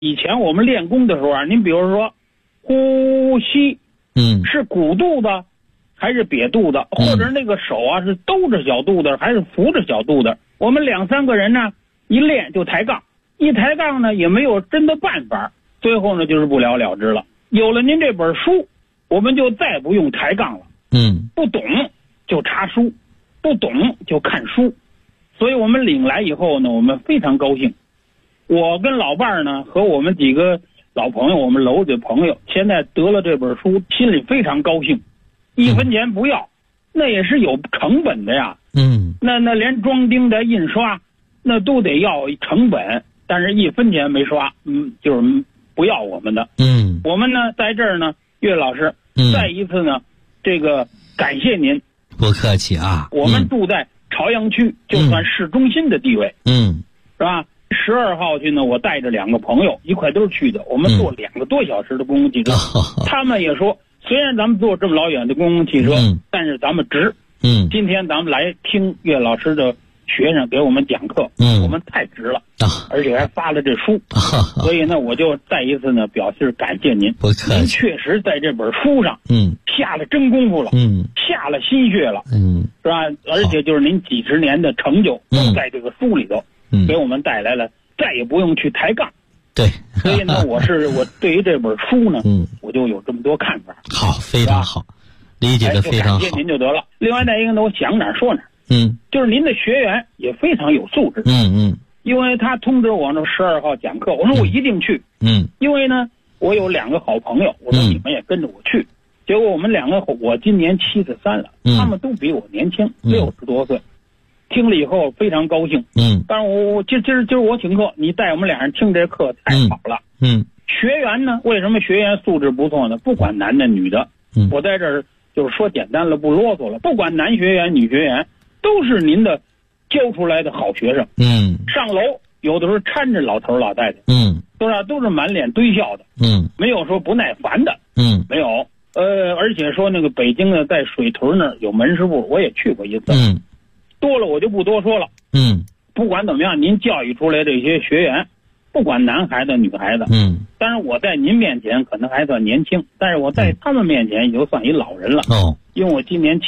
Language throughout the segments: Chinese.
以前我们练功的时候啊，您比如说呼吸，是鼓肚子还是瘪肚子，或者那个手啊是兜着小肚子还是扶着小肚子，我们2、3个人呢一练就抬杠，一抬杠呢也没有真的办法，最后呢就是不了了之了。有了您这本书，我们就再不用抬杠了。不懂就查书，不懂就看书。所以我们领来以后呢，我们非常高兴。我跟老伴儿呢和我们几个老朋友，我们楼的朋友，现在得了这本书，心里非常高兴，1分钱不要，那也是有成本的呀。那连装订的印刷那都得要成本，但是1分钱没刷，就是不要我们的。我们呢在这儿呢，岳老师，再一次呢，这个感谢您。 不客气啊。 我们住在朝阳区，就算市中心的地位。是吧？12号去呢，我带着2个朋友一块都是去的，我们坐2个多小时的公共汽车。他们也说，虽然咱们坐这么老远的公共汽车，但是咱们值。今天咱们来听岳老师的学生给我们讲课，我们太值了，而且还发了这书，所以呢，我就再一次呢表示感谢您。您确实在这本书上，下了真功夫了，下了心血了，是吧？而且就是您几十年的成就都在这个书里头，给我们带来了，再也不用去抬杠。 对， 所以呢，我对于这本书呢，我就有这么多看法。 好，非常好，理解的非常好。 感谢您就得了。另外再一个呢，我想哪儿说哪儿。就是您的学员也非常有素质。因为他通知我呢12号讲课，我说我一定去。因为呢，我有2个好朋友，我说你们也跟着我去。结果我们2个，我今年73了，他们都比我年轻，60多岁。听了以后非常高兴。但是我今儿我请客，你带我们2人听这课太好了。学员呢，为什么学员素质不错呢？不管男的女的，我在这儿就是说简单了，不啰嗦了。不管男学员女学员，都是您的教出来的好学生。上楼有的时候搀着老头老太太，都是满脸堆笑的，没有说不耐烦的，没有。而且说那个北京的在水屯那儿有门市部，我也去过一次。多了我就不多说了。不管怎么样，您教育出来这些学员，不管男孩子女孩子，但是我在您面前可能还算年轻，但是我在他们面前也就算一老人了。因为我今年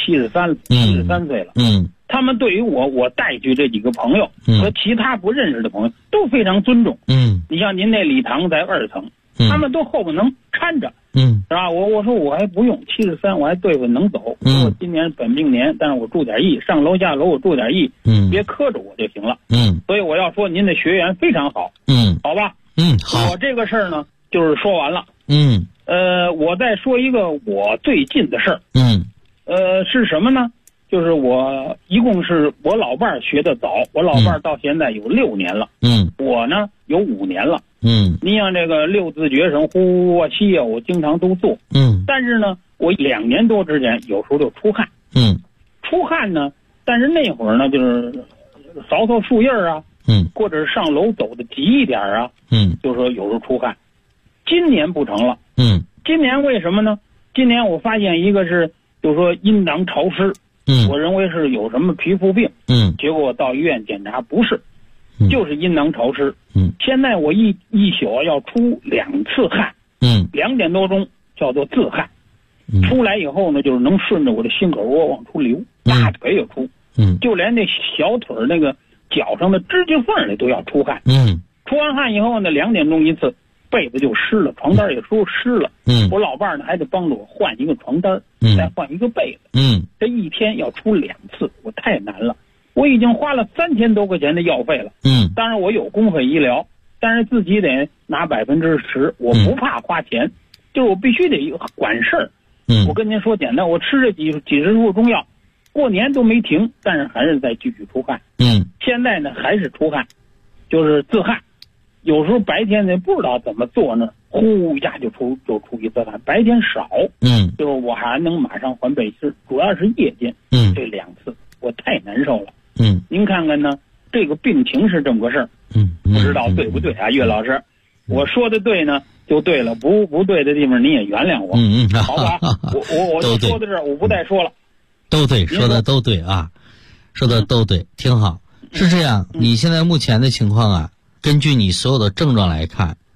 73岁了。他们对于我带去这几个朋友和其他不认识的朋友都非常尊重。你像您那礼堂在2层，他们都后边能搀着。是吧？我说我还不用73，我还对付能走。我今年本命年，但是我注点意，上楼下楼我注点意，别磕着我就行了。所以我要说您的学员非常好。好吧。好。我这个事儿呢，就是说完了。我再说一个我最近的事儿。是什么呢？就是我一共是我老伴儿学得早，我老伴儿到现在有6年了。我呢有5年了。你像这个6字诀什么呼啊吸啊，我经常都做。但是呢，我2年多之前有时候就出汗。出汗呢，但是那会儿呢，就是扫扫树叶啊，或者是上楼走的急一点啊，就是说有时候出汗。今年不成了。今年为什么呢？今年我发现一个是，就是说阴囊潮湿。我认为是有什么皮肤病。结果我到医院检查不是，就是阴囊潮湿。现在我一宿要出2次汗。2点多钟叫做自汗。出来以后呢，就是能顺着我的心口窝往出流，大腿也出。就连那小腿那个脚上的指甲缝里都要出汗。出完汗以后呢，2点钟一次，被子就湿了，床单也湿了。我老伴儿呢还得帮着我换一个床单，再换一个被子。这一天要出2次，我太难了。我已经花了3000多块钱的药费了。当然我有公费医疗，但是自己得拿10%，我不怕花钱，就是我必须得管事儿。我跟您说简单，我吃这几十副中药，过年都没停，但是还是在继续出汗。现在呢还是出汗，就是自汗。有时候白天呢不知道怎么做呢，呼一下就出一次汗，白天少。就是我还能马上换背心，主要是夜间。这2次我太难受了。您看看呢，这个病情是这么个事儿。不知道对不对啊，岳老师？我说的对呢就对了，不对的地方您也原谅我。好吧。我就说到这儿，我不再说了。 都对，说的都对啊，说的都对，挺好。是这样，你现在目前的情况啊，根据你所有的症状来看，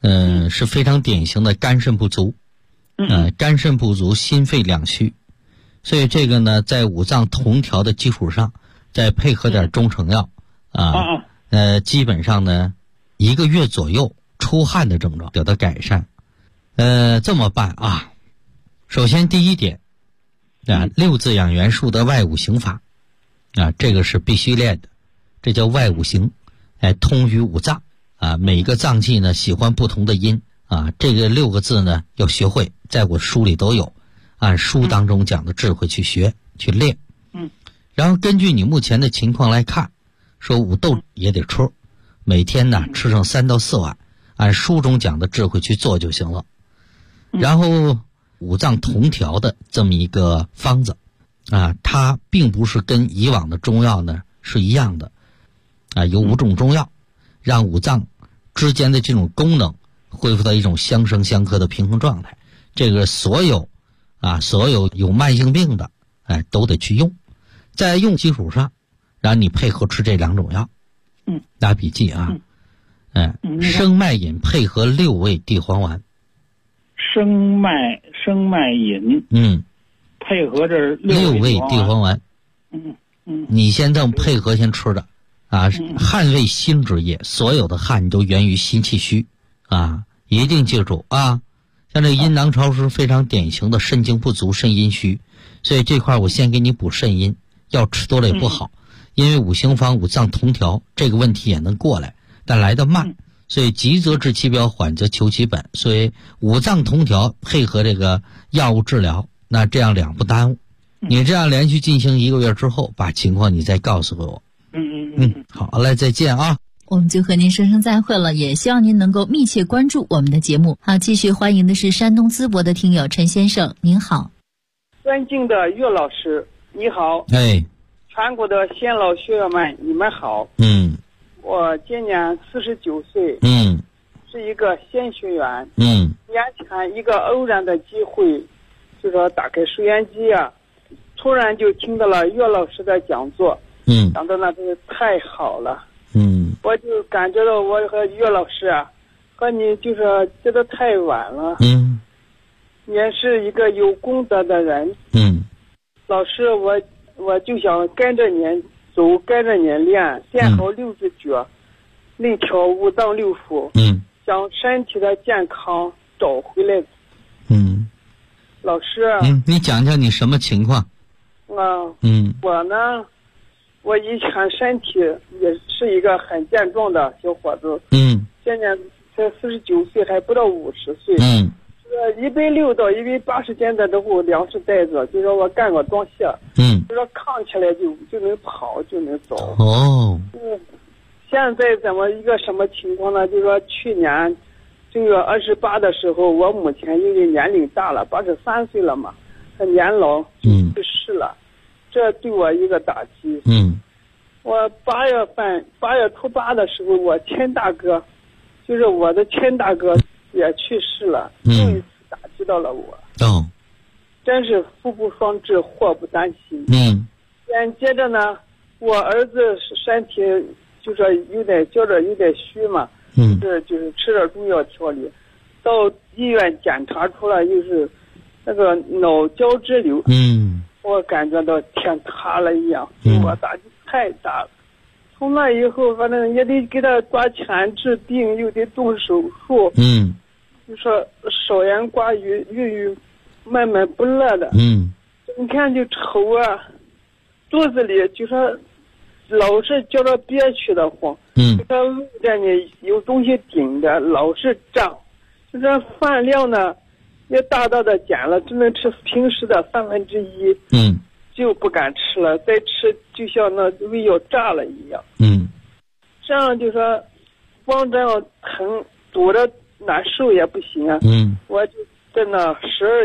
是非常典型的肝肾不足，肝肾不足，心肺两虚，所以这个呢，在五脏同调的基础上，再配合点中成药基本上呢1个月左右出汗的症状得到改善。这么办啊，首先第一点六字养元术的外五行法这个是必须练的，这叫外五行，通于五脏每个脏器呢喜欢不同的音这个6个字呢要学会，在我书里都有，按书当中讲的智慧去学去练。然后根据你目前的情况来看，说五豆也得吃，每天呢吃上3到4碗，按书中讲的智慧去做就行了。然后五脏同调的这么一个方子它并不是跟以往的中药呢是一样的有5种中药让五脏之间的这种功能恢复到一种相生相克的平衡状态。这个所有有慢性病的都得去用，在用基础上让你配合吃这2种药。打笔记生脉饮配合6味地黄丸。 生脉饮配合这 6味地黄丸。你先这么配合先吃的汗为心之液，所有的汗都源于心气虚一定记住像这个阴囊潮湿非常典型的肾精不足肾阴虚，所以这块我先给你补肾阴，药吃多了也不好，因为五行方五脏同调这个问题也能过来，但来得慢，所以急则治其表，缓则求其本，所以五脏同调配合这个药物治疗，那这样2不耽误。你这样连续进行1个月之后，把情况你再告诉我。好嘞，再见啊。 我们就和您说声再会了，也希望您能够密切关注我们的节目。好，继续欢迎的是山东淄博的听友陈先生，您好。 尊敬的岳老师，你好。全国的先老学员们，你们好。我今年49岁。是一个新学员。年前一个偶然的机会，就说打开收音机突然就听到了岳老师的讲座。讲的那真是太好了。我就感觉到我和岳老师和你就是觉得太晚了。你也是一个有功德的人。老师，我就想跟着您走，跟着您练好6只脚，内调五脏6腑，将身体的健康找回来。老师， 你讲讲你什么情况？ 我呢，我以前身体也是一个很健壮的小伙子。现在才49岁，还不到50岁。160到180斤的时候粮食袋子，就说我干过装卸。就说扛起来就能跑，就能走。现在怎么一个什么情况呢？就说去年正月28的时候，我母亲因为年龄大了，83岁了嘛，她年老就去世了。这对我一个打击。我8月初8的时候，我亲大哥，就是我的亲大哥也去世了，又一次打击到了我。真是福不双至，祸不单行。紧接着呢，我儿子身体就说有点虚嘛，就是吃点中药调理，到医院检查出来又是那个脑胶质瘤。我感觉到天塌了一样，对我打击太大了。从那以后，反正也得给他抓钱治病，又得动手术。就说少盐寡鱼，郁闷闷不乐的。你看就愁肚子里就说老是觉得憋屈的慌。就说胃这里有东西顶着，老是胀。就说饭量呢也大大的减了，只能吃平时的1/3。就不敢吃了，再吃就像那胃要炸了一样。这样就说光这样疼堵着难受也不行我就在那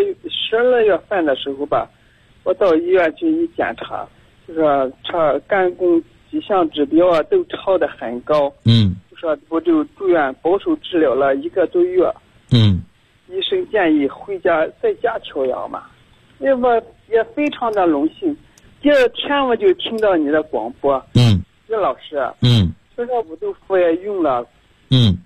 12月份的时候吧，我到医院去一检查，就说肝功几项指标都超得很高。就说我就住院保守治疗了1个多月。医生建议回家在家调养嘛。我也非常的荣幸，第2天我就听到你的广播。岳老师。就说五豆腐也用了。就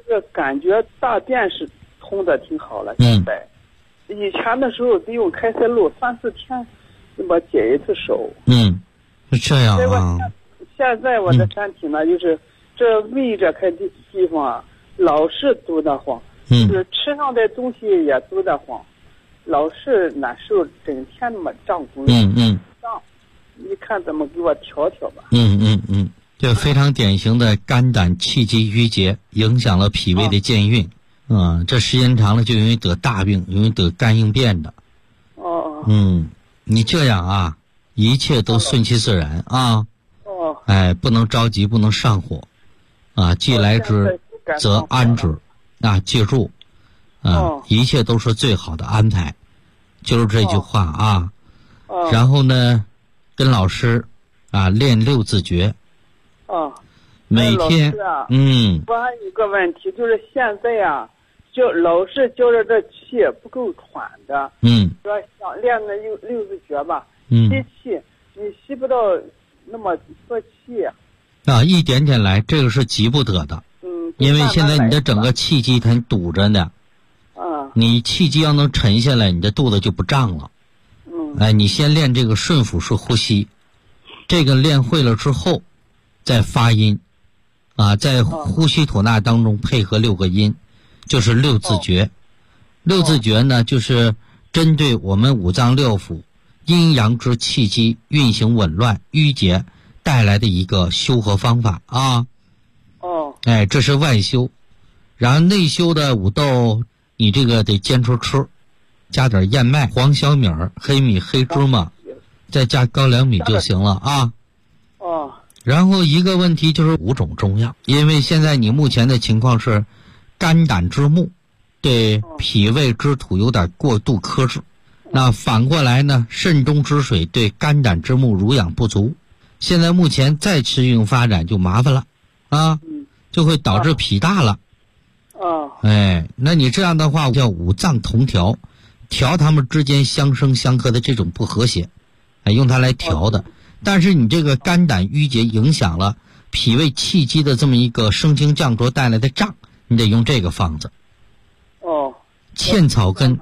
是感觉大便是通的挺好了。现在，以前的时候得用开塞露3-4天那么解一次手。 是这样啊。 现在我的身体呢，就是这胃这块地方啊，老是堵得慌，就是吃上的东西也堵得慌，老是难受，整天那么胀咕噜。你看怎么给我调调吧。 这非常典型的肝胆气机郁结，影响了脾胃的健运。这时间长了就容易得大病，容易得肝硬变的。你这样啊，一切都顺其自然啊。不能着急，不能上火啊。既来之则安之啊，记住一切都是最好的安排，就是这句话啊。然后呢，跟老师练6字诀。每天我还有一个问题，就是现在啊，就老是觉着这气不够喘的。说想练那6字诀吧，吸气，你吸不到那么多气一点点来，这个是急不得的。因为现在你的整个气机它堵着呢。你气机要能沉下来，你的肚子就不胀了。你先练这个顺腹式呼吸，这个练会了之后再发音在呼吸吐纳当中配合6个音，就是6字诀。6字诀呢，就是针对我们五脏六腑阴阳之气机运行紊乱淤结带来的一个修和方法啊。这是外修。然后内修的五豆，你这个得坚持吃，加点燕麦、黄小米、黑米、黑芝麻，再加高粱米就行了啊。然后一个问题就是5种中药，因为现在你目前的情况是肝胆之木对脾胃之土有点过度克制，那反过来呢，肾中之水对肝胆之木濡养不足，现在目前再持续发展就麻烦了就会导致脾大了。那你这样的话叫五脏同调，调它们之间相生相克的这种不和谐，用它来调的。但是你这个肝胆郁结影响了脾胃气机的这么一个升清降浊带来的胀，你得用这个方子。茜草根。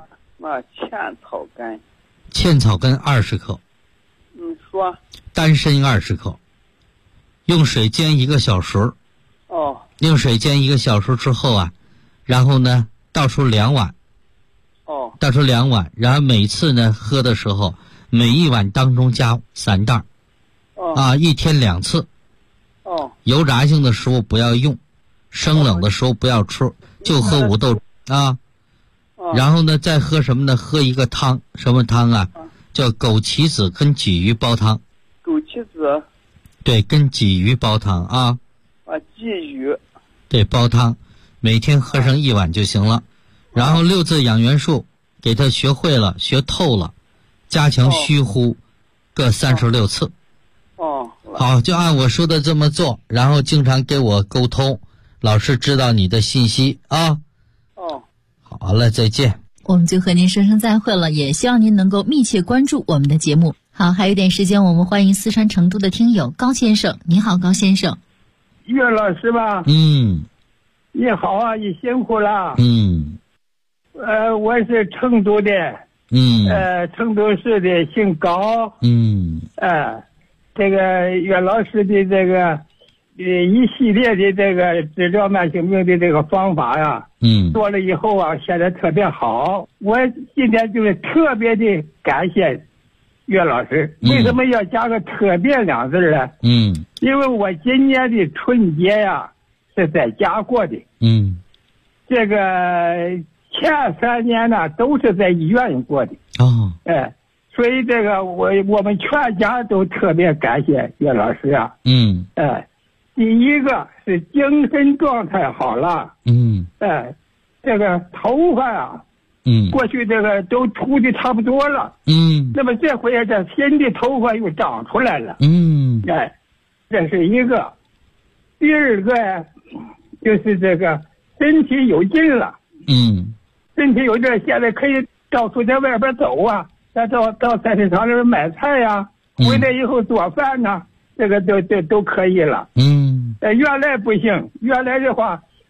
茜草根20克。 说。 丹参20克。用水煎1个小时。用水煎1个小时之后然后呢倒出2碗。倒出2碗，然后每次呢喝的时候，每1碗当中加3袋。1天2次。油炸性的食物不要用，生冷的时候不要吃，就喝五豆然后呢再喝什么呢？喝一个汤，什么汤叫枸杞子跟鲫鱼煲汤。 枸杞子。 对，跟鲫鱼煲汤鲫鱼。 对，煲汤，每天喝上1碗就行了。然后6字养元术给他学会了，学透了，加强虚呼各36次。好，就按我说的这么做，然后经常给我沟通，老师知道你的信息好了，再见。 我们就和您说声再会了，也希望您能够密切关注我们的节目。好，还有点时间，我们欢迎四川成都的听友高先生。你好，高先生。 岳老师吧。你好啊，你辛苦了。我是成都的。成都市的，姓高。这个岳老师的这个一系列的这个治疗慢性病的这个方法做了以后现在特别好。我今天就是特别的感谢岳老师。为什么要加个特别2字呢？因为我今年的春节是在家过的。这个前3年呢都是在医院过的。所以这个我们全家都特别感谢岳老师第一个是精神状态好了。这个头发过去这个都秃的差不多了。那么这回这新的头发又长出来了。这是一个。第二个就是这个身体有劲了。身体有劲，现在可以到处在外边走到菜市场里面买菜回来以后做饭这个都可以了。原来不行，原来的话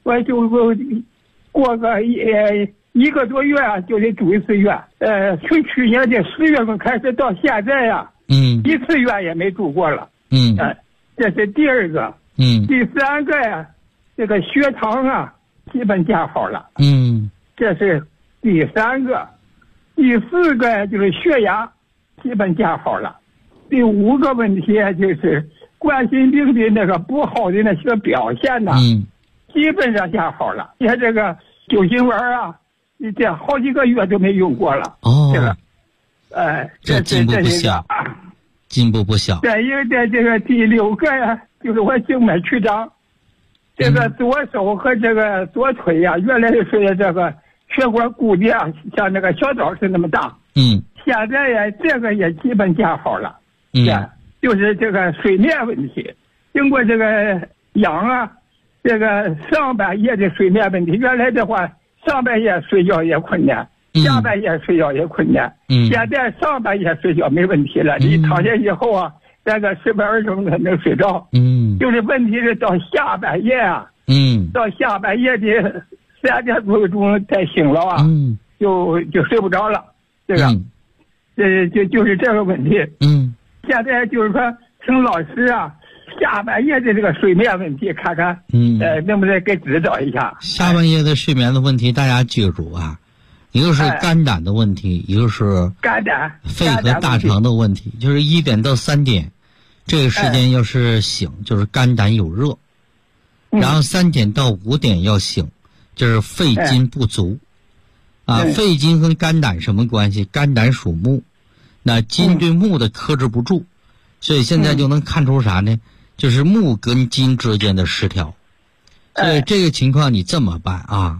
我就过个一个多月就得住1次院。从去年的10月份开始到现在呀，一次院也没住过了。这是第2个。第3个呀，这个血糖啊，基本见好了。这是第3个。第4个就是血压，基本见好了。第5个问题就是冠心病的那个不好的那些表现呢，基本上见好了。你看这个救心丸啊，这好几个月都没用过了。这个， 这进步不小，进步不小。 再一个这个第6个呀，就是我静脉曲张，这个左手和这个左腿呀，原来是这个血管鼓的啊，像那个小枣是那么大。现在呀，这个也基本见好了。就是这个睡眠问题，经过这个养啊，这个上半夜的睡眠问题，原来的话上半夜睡觉也困难，下半夜睡觉也困难。现在上半夜睡觉没问题了，你躺下以后啊，大概10分钟才能睡着。就是问题是到下半夜啊，到下半夜的3点多钟才醒了啊，就睡不着了。这个，就是这个问题。现在就是说，请老师啊，下半夜的这个睡眠问题，看看，能不能给指导一下？ 下半夜的睡眠的问题，大家记住啊，一个是肝胆的问题，一个是肝胆、 肺和大肠的问题。就是1点到3点，这个时间要是醒，就是肝胆有热；然后3点到5点要醒，就是肺金不足。肺金和肝胆什么关系？肝胆属木。那金对木的克制不住，所以现在就能看出啥呢？就是木跟金之间的失调。所以这个情况你这么办啊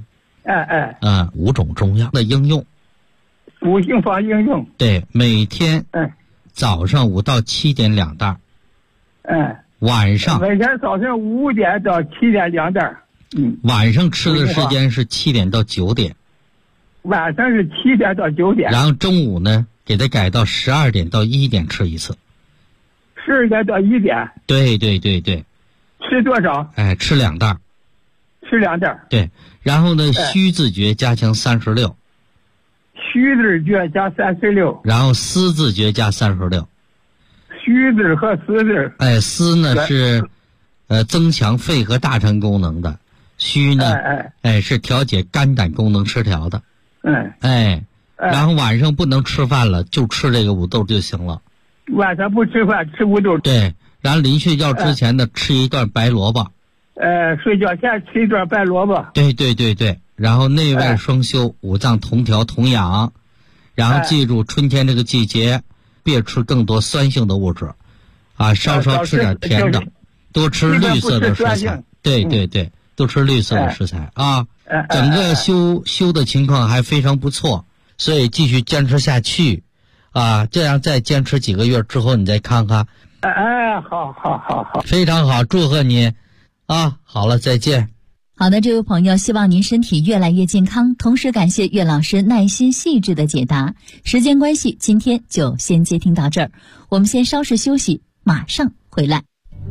？5种中药的应用 ，5性方应用。 对，每天早上5到7点2袋。晚上每天早上5点到7点2袋。 晚上吃的时间是7点到9点。 晚上是7点到9点。 然后中午呢？给它改到12点到1点吃一次 ，12点到1点。 对。 吃多少？ 吃2袋。 吃2袋。 对，然后呢，虚字诀加强36。 虚字诀加36。 然后丝字诀加36。 虚字和丝字。 丝呢是增强肺和大肠功能的，虚呢是调节肝胆功能失调的。然后晚上不能吃饭了，就吃这个五豆就行了。 晚上不吃饭，吃五豆。 对，然后临睡觉之前呢，吃一段白萝卜。 睡觉前吃一段白萝卜。 对。然后内外双修，五脏同调同养。然后记住，春天这个季节，别吃更多酸性的物质，稍吃点甜的，多吃绿色的食材。对，多吃绿色的食材啊。整个修的情况还非常不错。所以继续坚持下去，这样再坚持几个月之后，你再看看。 好， 非常好，祝贺你，好了，再见。 好的，这位朋友，希望您身体越来越健康，同时感谢岳老师耐心细致的解答。时间关系，今天就先接听到这儿，我们先稍事休息，马上回来。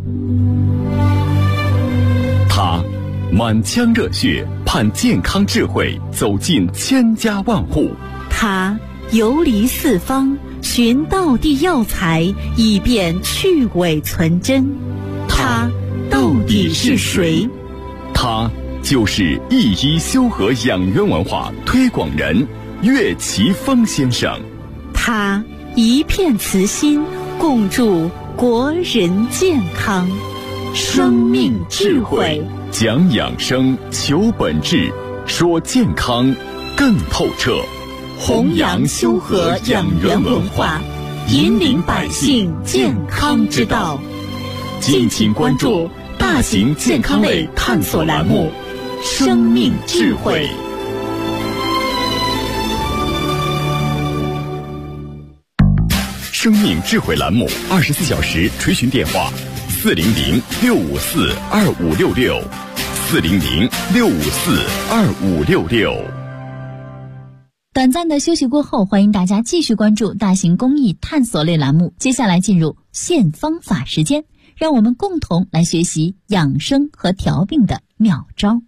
他满腔热血，盼健康智慧走进千家万户。 他游离四方，寻道地药材，以便去伪存真。他到底是谁？ 他就是一医修和养元文化推广人岳奇峰先生。 他一片慈心，共筑国人健康。生命智慧， 讲养生，求本质，说健康更透彻。 弘扬修和养元文化，引领百姓健康之道。敬请关注大型健康类探索栏目《生命智慧》。 生命智慧栏目24小时垂询电话：400-654-2566，400-654-2566。 短暂的休息过后，欢迎大家继续关注大型公益探索类栏目。接下来进入现方法时间，让我们共同来学习养生和调病的妙招。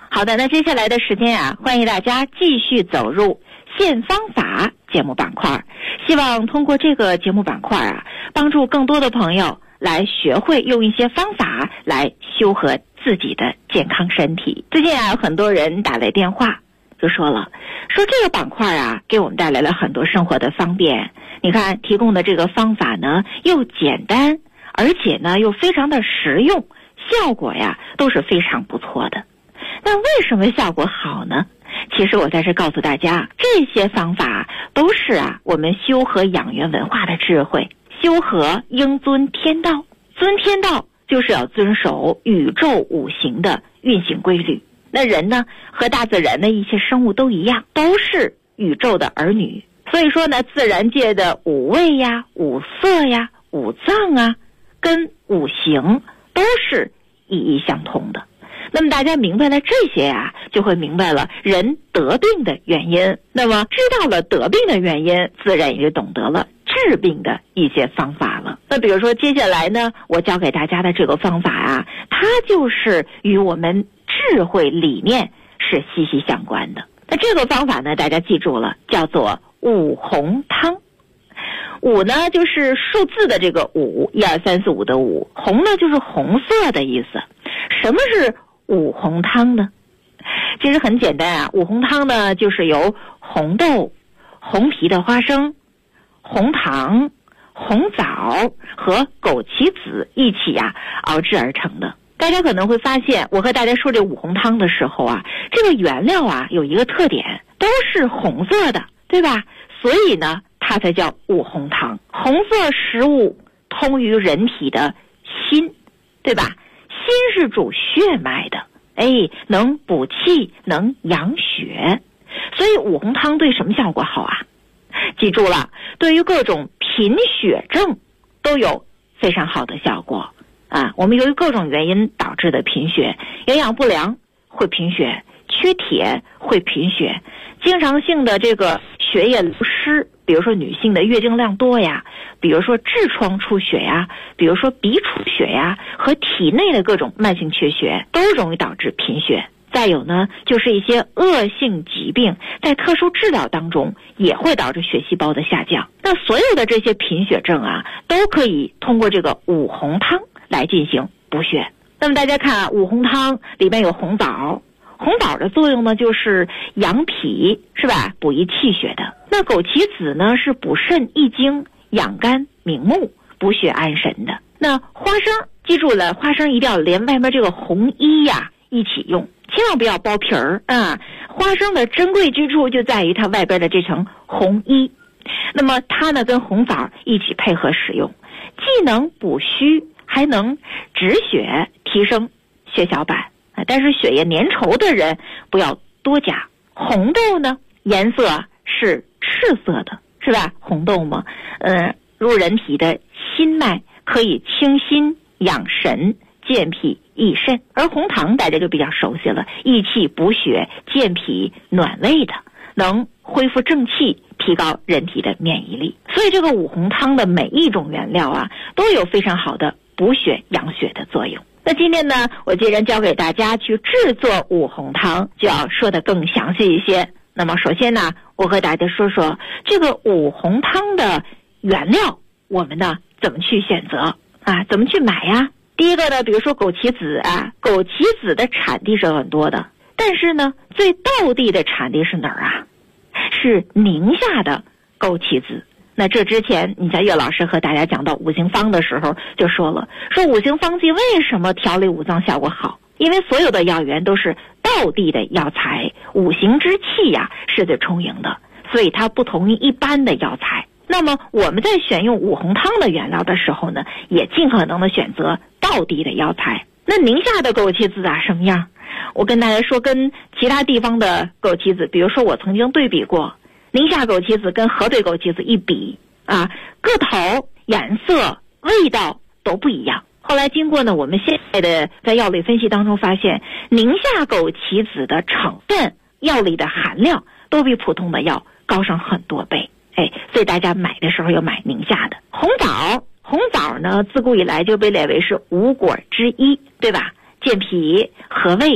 好的，那接下来的时间啊，欢迎大家继续走入现方法节目板块，希望通过这个节目板块啊，帮助更多的朋友来学会用一些方法来修和自己的健康身体。最近啊，有很多人打来电话就说了，说这个板块啊，给我们带来了很多生活的方便。你看提供的这个方法呢，又简单，而且呢又非常的实用，效果呀都是非常不错的。那为什么效果好呢？其实我在这告诉大家，这些方法都是啊我们修和养元文化的智慧。修和应遵天道，遵天道就是要遵守宇宙五行的运行规律。那人呢，和大自然的一些生物都一样，都是宇宙的儿女。所以说呢，自然界的五味呀、五色呀、五脏啊，跟五行都是意义相通的。那么大家明白了这些呀，就会明白了人得病的原因。那么知道了得病的原因，自然也就懂得了治病的一些方法了。那比如说接下来呢，我教给大家的这个方法啊，它就是与我们智慧理念是息息相关的。那这个方法呢，大家记住了，叫做五红汤。五呢就是数字的这个五，1、2、3、4、5的五，红呢就是红色的意思。什么是五红汤呢？其实很简单啊，五红汤呢就是由红豆、红皮的花生、红糖、红枣和枸杞子一起啊熬制而成的。大家可能会发现，我和大家说这五红汤的时候啊，这个原料啊有一个特点，都是红色的，对吧？所以呢，它才叫五红汤。红色食物通于人体的心，对吧？心是主血脉的，能补气，能养血。所以五红汤对什么效果好啊？记住了，对于各种贫血症都有非常好的效果啊。我们由于各种原因导致的贫血，营养不良会贫血，缺铁会贫血，经常性的这个血液流失，比如说女性的月经量多呀，比如说痔疮出血呀，比如说鼻出血呀，和体内的各种慢性缺血都容易导致贫血。再有呢，就是一些恶性疾病在特殊治疗当中也会导致血细胞的下降。那所有的这些贫血症啊，都可以通过这个五红汤来进行补血。那么大家看啊，五红汤里面有红枣，红枣的作用呢就是养脾，是吧？补益气血的。那枸杞子呢是补肾益精、养肝明目、补血安神的。那花生，记住了，花生一定要连外面这个红衣呀一起用，千万不要剥皮儿啊！花生的珍贵之处就在于它外边的这层红衣。那么它呢跟红枣一起配合使用，既能补虚，还能止血，提升血小板。但是血液粘稠的人不要多加。红豆呢颜色是赤色的，是吧？红豆嘛，入人体的心脉，可以清心养神、健脾益肾。而红糖大家就比较熟悉了，益气补血、健脾暖胃的，能恢复正气，提高人体的免疫力。所以这个五红汤的每一种原料啊，都有非常好的补血养血的作用。那今天呢，我既然教给大家去制作五红汤，就要说得更详细一些。那么首先呢，我和大家说说这个五红汤的原料，我们呢怎么去选择啊？怎么去买呀？第一个呢，比如说枸杞子啊，枸杞子的产地是很多的，但是呢，最道地的产地是哪儿啊？是宁夏的枸杞子。那这之前你在岳老师和大家讲到五行方的时候就说了，说五行方剂为什么调理五脏效果好？因为所有的药源都是道地的药材，五行之气呀是最充盈的，所以它不同于一般的药材。那么我们在选用五红汤的原料的时候呢，也尽可能的选择道地的药材。那宁夏的枸杞子啊什么样？我跟大家说，跟其他地方的枸杞子，比如说我曾经对比过宁夏枸杞子跟河北枸杞子一比啊，个头、颜色、味道都不一样。后来经过呢我们现在的在药理分析当中发现，宁夏枸杞子的成分、药理的含量都比普通的药高上很多倍。所以大家买的时候要买宁夏的。红枣呢自古以来就被列为是五果之一，对吧？健脾和胃、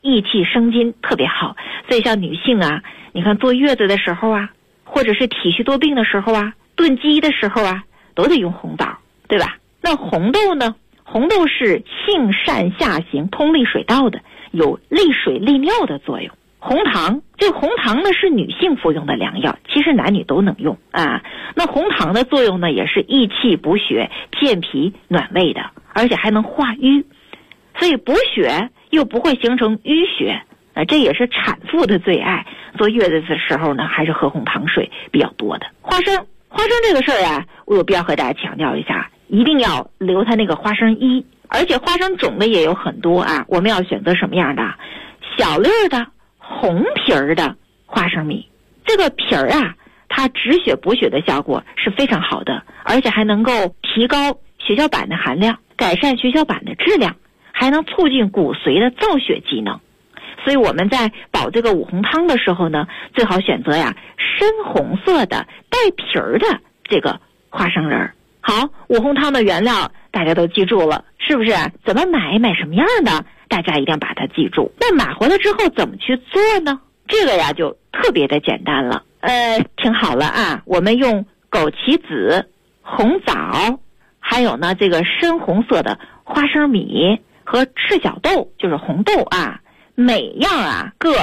益气生津特别好。所以像女性啊，你看坐月子的时候啊，或者是体虚多病的时候啊，炖鸡的时候啊，都得用红枣，对吧？那红豆呢？红豆是性善下行、通利水道的，有利水利尿的作用。红糖，这个红糖呢是女性服用的良药，其实男女都能用啊。那红糖的作用呢，也是益气补血、健脾暖胃的，而且还能化瘀，所以补血又不会形成淤血，这也是产妇的最爱。坐月子的时候呢，还是喝红糖水比较多的。花生这个事儿啊，我有必要和大家强调一下，一定要留它那个花生衣，而且花生种类也有很多啊，我们要选择什么样的？小粒儿的红皮儿的花生米，这个皮儿啊，它止血补血的效果是非常好的，而且还能够提高血小板的含量，改善血小板的质量，还能促进骨髓的造血机能。所以我们在煲这个五红汤的时候呢，最好选择呀深红色的带皮儿的这个花生仁儿。好，五红汤的原料大家都记住了，是不是？怎么买什么样的，大家一定要把它记住。那买回来之后怎么去做呢？这个呀就特别的简单了。听好了啊，我们用枸杞子、红枣，还有呢这个深红色的花生米和赤小豆，就是红豆啊，每样啊各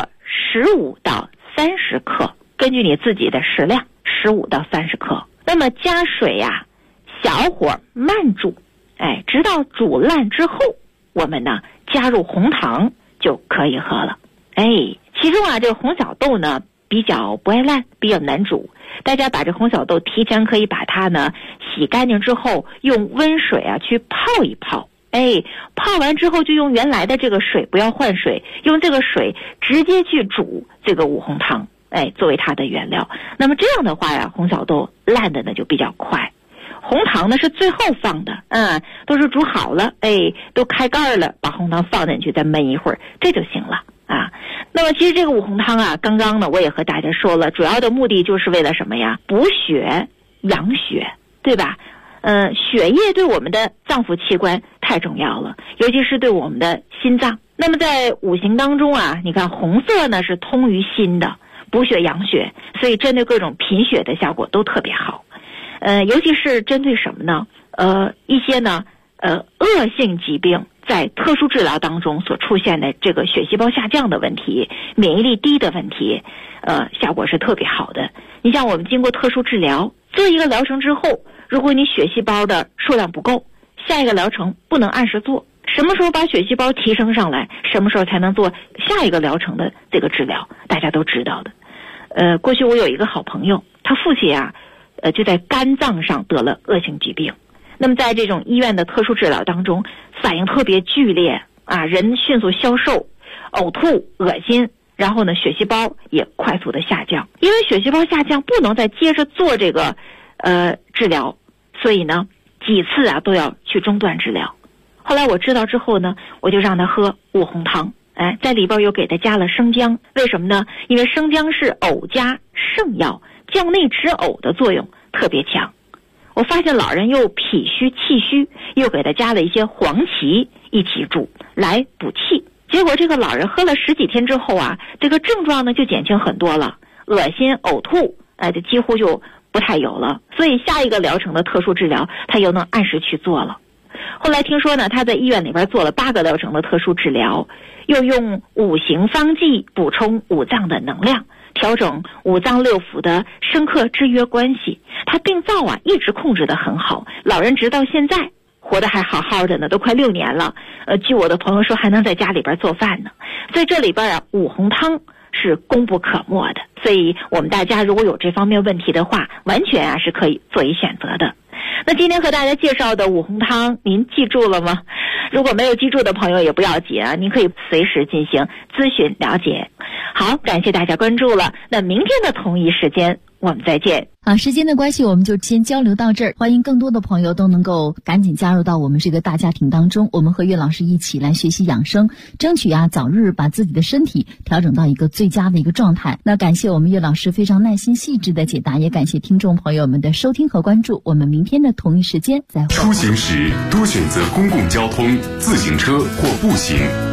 15到30克，根据你自己的食量15到30克。那么加水呀，小火慢煮，直到煮烂之后，我们呢加入红糖就可以喝了。其中啊这个红小豆呢比较不爱烂，比较难煮，大家把这红小豆提前可以把它呢洗干净之后，用温水啊去泡一泡。泡完之后就用原来的这个水，不要换水，用这个水直接去煮这个五红汤，作为它的原料。那么这样的话呀，红小豆烂的呢就比较快。红糖呢是最后放的，都是煮好了，都开盖了，把红糖放进去再焖一会儿，这就行了啊。那么其实这个五红汤啊，刚刚呢我也和大家说了，主要的目的就是为了什么呀？补血养血，对吧？血液对我们的脏腑器官太重要了，尤其是对我们的心脏。那么在五行当中啊，你看红色呢是通于心的，补血养血，所以针对各种贫血的效果都特别好。尤其是针对什么呢？一些呢恶性疾病在特殊治疗当中所出现的这个血细胞下降的问题、免疫力低的问题，效果是特别好的。你像我们经过特殊治疗，做一个疗程之后，如果你血细胞的数量不够，下一个疗程不能按时做。什么时候把血细胞提升上来，什么时候才能做下一个疗程的这个治疗，大家都知道的。过去我有一个好朋友，他父亲啊就在肝脏上得了恶性疾病。那么在这种医院的特殊治疗当中，反应特别剧烈啊，人迅速消瘦、呕吐、恶心，然后呢血细胞也快速的下降。因为血细胞下降不能再接着做这个治疗，所以呢几次啊都要去中断治疗。后来我知道之后呢，我就让他喝五红汤，在里边又给他加了生姜。为什么呢？因为生姜是呕加圣药，降内止呕的作用特别强。我发现老人又脾虚气虚，又给他加了一些黄芪一起煮来补气。结果这个老人喝了10几天之后啊，这个症状呢就减轻很多了，恶心呕吐这几乎就不太有了。所以下一个疗程的特殊治疗他又能按时去做了。后来听说呢，他在医院里边做了8个疗程的特殊治疗，又用五行方剂补充五脏的能量，调整五脏六腑的生克制约关系，他病灶啊一直控制得很好，老人直到现在活得还好好的呢，都快6年了。据我的朋友说还能在家里边做饭呢。在这里边啊，五红汤是功不可没的，所以我们大家如果有这方面问题的话，完全啊是可以做一选择的。那今天和大家介绍的五红汤您记住了吗？如果没有记住的朋友也不要紧啊，您可以随时进行咨询了解。好，感谢大家关注了，那明天的同一时间我们再见。 好，时间的关系我们就先交流到这儿，欢迎更多的朋友都能够赶紧加入到我们这个大家庭当中，我们和岳老师一起来学习养生，争取早日把自己的身体调整到一个最佳的一个状态。那感谢我们岳老师非常耐心细致的解答，也感谢听众朋友们的收听和关注，我们明天的同一时间再会。 出行时多选择公共交通、自行车或步行。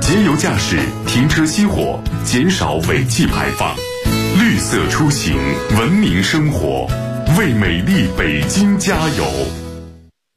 节油驾驶，停车熄火，减少尾气排放。绿色出行，文明生活，为美丽北京加油。